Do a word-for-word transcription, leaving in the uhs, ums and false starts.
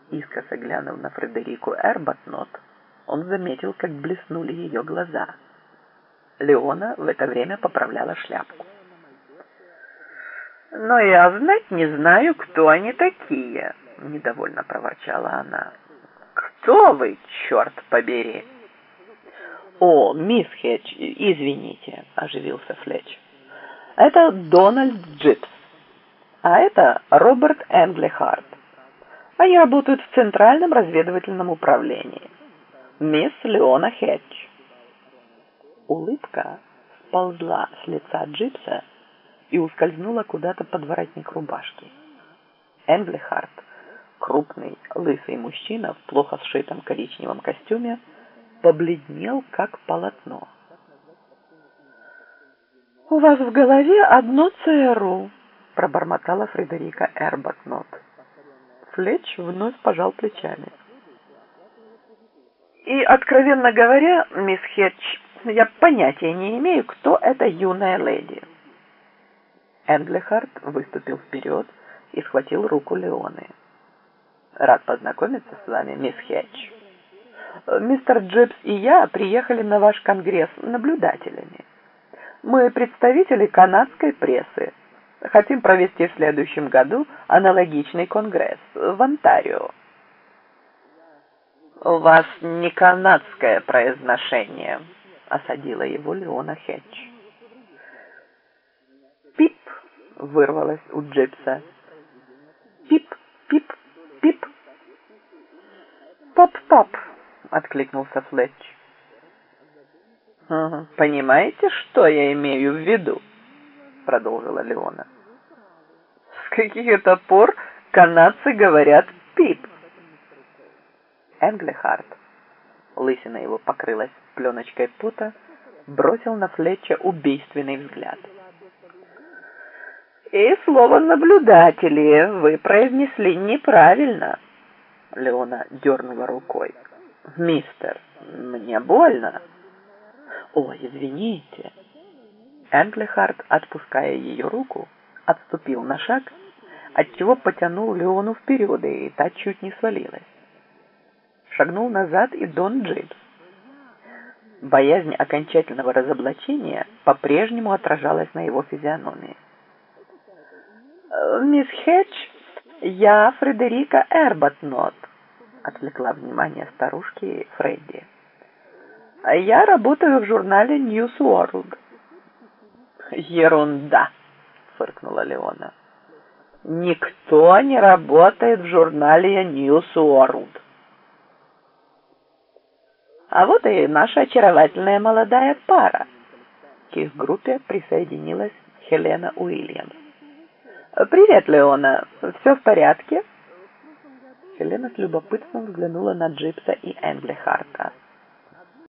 Искоса глянув на Фредерику Эрбатнот, он заметил, как блеснули ее глаза. Леона в это время поправляла шляпку. «Но я знать не знаю, кто они такие», — недовольно проворчала она. «Кто вы, черт побери?» «О, мисс Хедж, извините», — оживился Флетч. «Это Дональд Джипс, а это Роберт Энглихарт. Они работают в Центральном разведывательном управлении. Мисс Леона Хедж». Улыбка сползла с лица Джипса и ускользнула куда-то под воротник рубашки. Энглихарт, крупный, лысый мужчина в плохо сшитом коричневом костюме, побледнел, как полотно. «У вас в голове одно ЦРУ», — пробормотала Фредерика Эрбатнот. Флетч вновь пожал плечами. «И, откровенно говоря, мисс Хедж, я понятия не имею, кто эта юная леди». Энглихарт выступил вперед и схватил руку Леоны. «Рад познакомиться с вами, мисс Хедж. Мистер Джипс и я приехали на ваш конгресс наблюдателями. Мы представители канадской прессы. Хотим провести в следующем году аналогичный конгресс в Онтарио». «У вас не канадское произношение», — осадила его Леона Хедж. «Пип!» — вырвалось у Джипса. «Пип, пип, пип!» «Поп-поп!» — откликнулся Флетч. «Понимаете, что я имею в виду?» — продолжила Леона. «С каких это пор канадцы говорят «пип»?» Энглихарт, лысина его покрылась пленочкой пота, бросил на Флетча убийственный взгляд. «И слово «наблюдатели» вы произнесли неправильно», — Леона дернула рукой. «Мистер, мне больно». «Ой, извините». Энглихарт, отпуская ее руку, отступил на шаг, отчего потянул Леону вперед, и та чуть не свалилась. Шагнул назад и Дон Джипс. Боязнь окончательного разоблачения по-прежнему отражалась на его физиономии. «Мисс Хедж, я Фредерика Эрбатнот», — отвлекла внимание старушки Фредди. «Я работаю в журнале News World». «Ерунда», — фыркнула Леона. «Никто не работает в журнале News World». «А вот и наша очаровательная молодая пара». К их группе присоединилась Хелена Уильямс. «Привет, Леона. Все в порядке?» Хелена с любопытством взглянула на Джипса и Энглихарта.